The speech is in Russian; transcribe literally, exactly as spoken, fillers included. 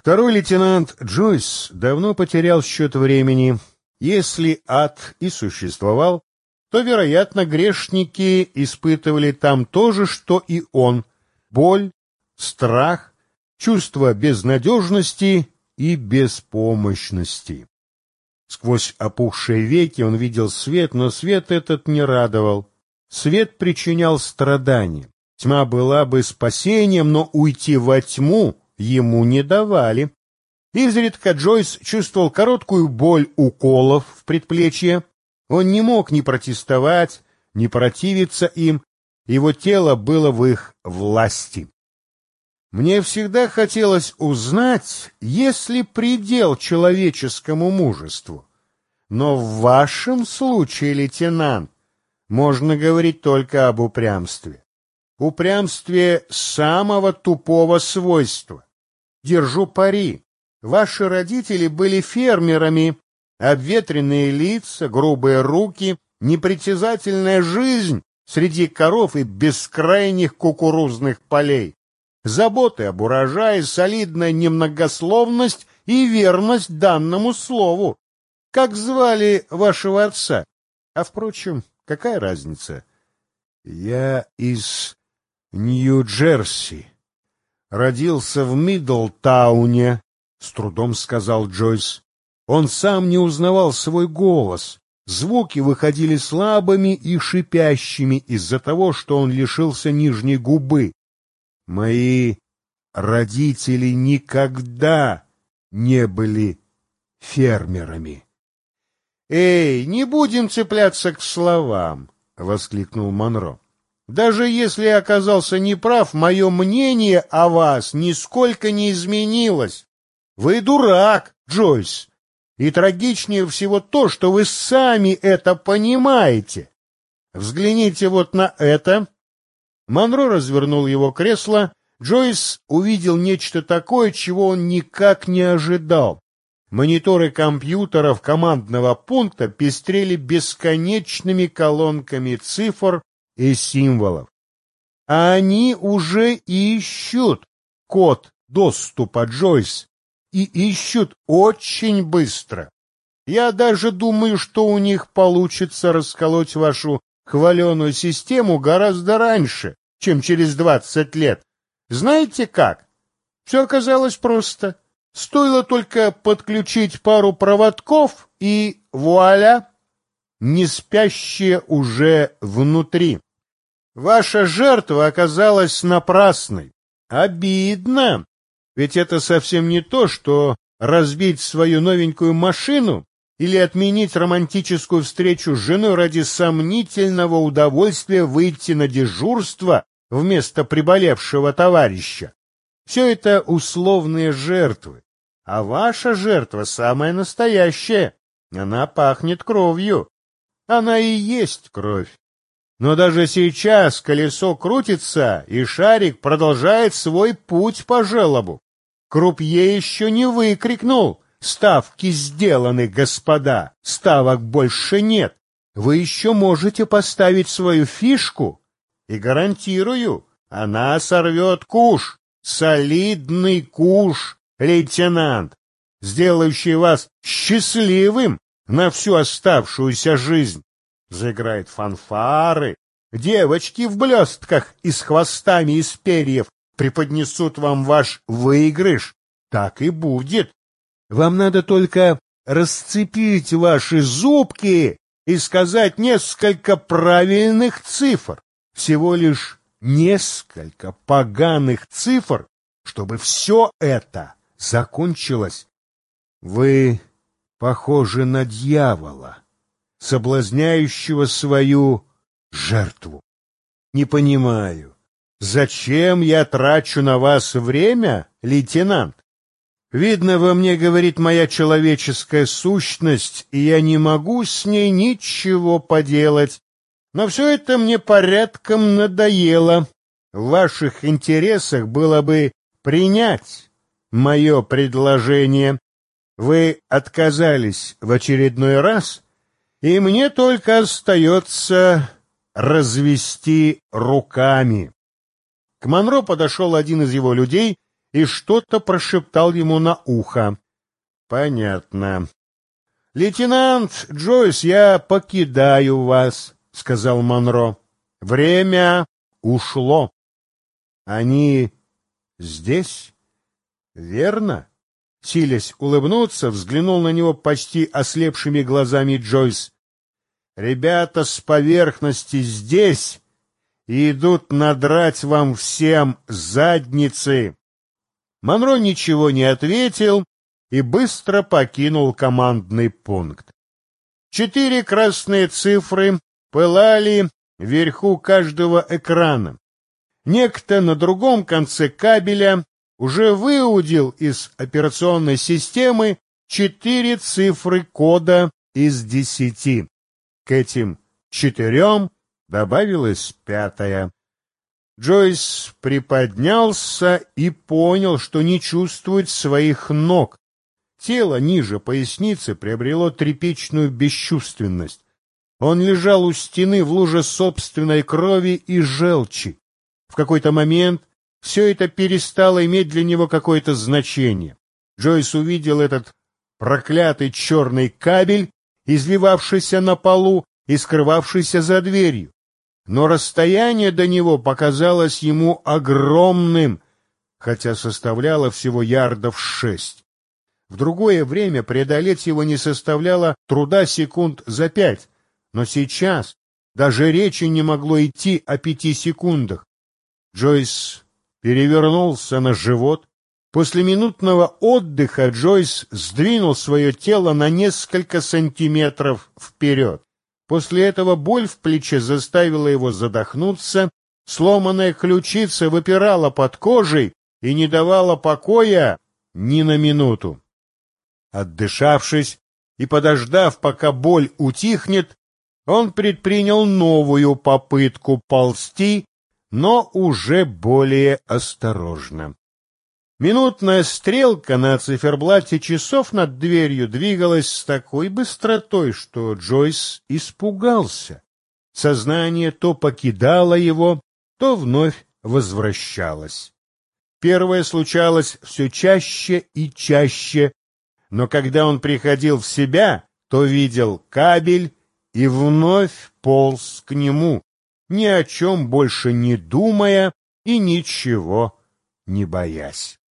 Второй лейтенант Джойс давно потерял счет времени. Если ад и существовал, то, вероятно, грешники испытывали там то же, что и он: боль, страх, чувство безнадежности и беспомощности. Сквозь опухшие веки он видел свет, но свет этот не радовал. Свет причинял страдания. Тьма была бы спасением, но уйти во тьму ему не давали. Изредка Джойс чувствовал короткую боль уколов в предплечье. Он не мог ни протестовать, ни противиться им. Его тело было в их власти. Мне всегда хотелось узнать, есть ли предел человеческому мужеству. Но в вашем случае, лейтенант, можно говорить только об упрямстве. Упрямстве самого тупого свойства. Держу пари. Ваши родители были фермерами. Обветренные лица, грубые руки, непритязательная жизнь среди коров и бескрайних кукурузных полей. Заботы об урожае, солидная немногословность и верность данному слову. Как звали вашего отца? А, впрочем, какая разница? Я из Нью-Джерси. Родился в Мидлтауне, с трудом сказал Джойс. Он сам не узнавал свой голос. Звуки выходили слабыми и шипящими из-за того, что он лишился нижней губы. Мои родители никогда не были фермерами. — Эй, не будем цепляться к словам, — воскликнул Монро. — Даже если я оказался неправ, мое мнение о вас нисколько не изменилось. Вы дурак, Джойс, и трагичнее всего то, что вы сами это понимаете. Взгляните вот на это. Монро развернул его кресло. Джойс увидел нечто такое, чего он никак не ожидал. Мониторы компьютеров командного пункта пестрели бесконечными колонками цифр и символов. А они уже ищут код доступа, Джойс, и ищут очень быстро. Я даже думаю, что у них получится расколоть вашу хваленую систему гораздо раньше, чем через двадцать лет. Знаете как? Все оказалось просто. Стоило только подключить пару проводков, и вуаля, не спящие уже внутри. Ваша жертва оказалась напрасной. Обидно, ведь это совсем не то, что разбить свою новенькую машину или отменить романтическую встречу с женой ради сомнительного удовольствия выйти на дежурство вместо приболевшего товарища. Все это условные жертвы, а ваша жертва самая настоящая. Она пахнет кровью. Она и есть кровь. Но даже сейчас колесо крутится, и шарик продолжает свой путь по желобу. Крупье еще не выкрикнул: «Ставки сделаны, господа! Ставок больше нет! Вы еще можете поставить свою фишку, и гарантирую, она сорвет куш, солидный куш, лейтенант, сделающий вас счастливым на всю оставшуюся жизнь. Заиграет фанфары, девочки в блестках и с хвостами из перьев преподнесут вам ваш выигрыш. Так и будет. Вам надо только расцепить ваши зубки и сказать несколько правильных цифр. Всего лишь несколько поганых цифр, чтобы все это закончилось. Вы похожи на дьявола, соблазняющего свою жертву. Не понимаю, зачем я трачу на вас время, лейтенант? Видно, во мне говорит моя человеческая сущность, и я не могу с ней ничего поделать. Но все это мне порядком надоело. В ваших интересах было бы принять мое предложение. Вы отказались в очередной раз, и мне только остается развести руками. К Монро подошел один из его людей и что-то прошептал ему на ухо. «Понятно. Лейтенант Джойс, я покидаю вас», — сказал Монро. «Время ушло». «Они здесь? Верно?» Силясь улыбнуться, взглянул на него почти ослепшими глазами Джойс. «Ребята с поверхности здесь и идут надрать вам всем задницы». Монро ничего не ответил и быстро покинул командный пункт. Четыре красные цифры пылали вверху каждого экрана. Некто на другом конце кабеля уже выудил из операционной системы четыре цифры кода из десяти. К этим четырем добавилась пятая. Джойс приподнялся и понял, что не чувствует своих ног. Тело ниже поясницы приобрело тряпичную бесчувственность. Он лежал у стены в луже собственной крови и желчи. В какой-то момент все это перестало иметь для него какое-то значение. Джойс увидел этот проклятый черный кабель, извивавшийся на полу и скрывавшийся за дверью. Но расстояние до него показалось ему огромным, хотя составляло всего ярдов шесть. В другое время преодолеть его не составляло труда секунд за пять, но сейчас даже речи не могло идти о пяти секундах. Джойс перевернулся на живот. После минутного отдыха Джойс сдвинул свое тело на несколько сантиметров вперед. После этого боль в плече заставила его задохнуться, сломанная ключица выпирала под кожей и не давала покоя ни на минуту. Отдышавшись и подождав, пока боль утихнет, он предпринял новую попытку ползти, но уже более осторожно. Минутная стрелка на циферблате часов над дверью двигалась с такой быстротой, что Джойс испугался. Сознание то покидало его, то вновь возвращалось. Первое случалось все чаще и чаще, но когда он приходил в себя, то видел кабель и вновь полз к нему, ни о чем больше не думая и ничего не боясь.